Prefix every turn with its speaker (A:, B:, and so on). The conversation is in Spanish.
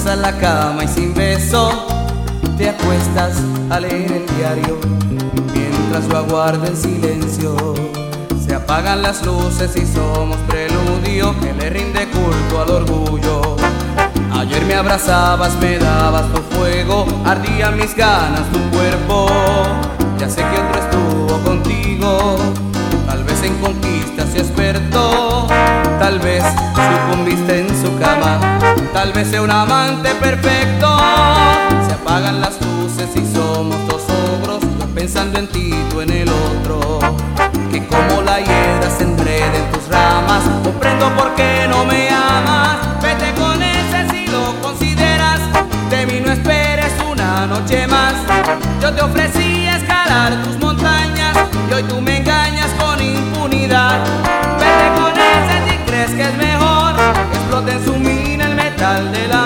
A: a la cama y sin beso te acuestas a leer el diario, mientras yo aguardo en silencio. Se apagan las luces y somos preludio que le rinde culto al orgullo. Ayer me abrazabas, me dabas tu fuego, ardían mis ganas tu cuerpo. Ya sé que otro estuvo contigo, tal vez en conquistas y experto. Tal vez sucumbiste en su cama, tal vez sea un amante perfecto. Se apagan las luces y somos dos ogros, yo pensando en ti, tú en el otro. Que como la hiedra se enreda en tus ramas, comprendo por qué no me amas. Vete con ese si lo consideras, de mí no esperes una noche más. Yo te ofrecí escalar tus montañas y hoy tú me engañas con impunidad. Vete con ese si crees que es mejor que explote en su mina el metal de la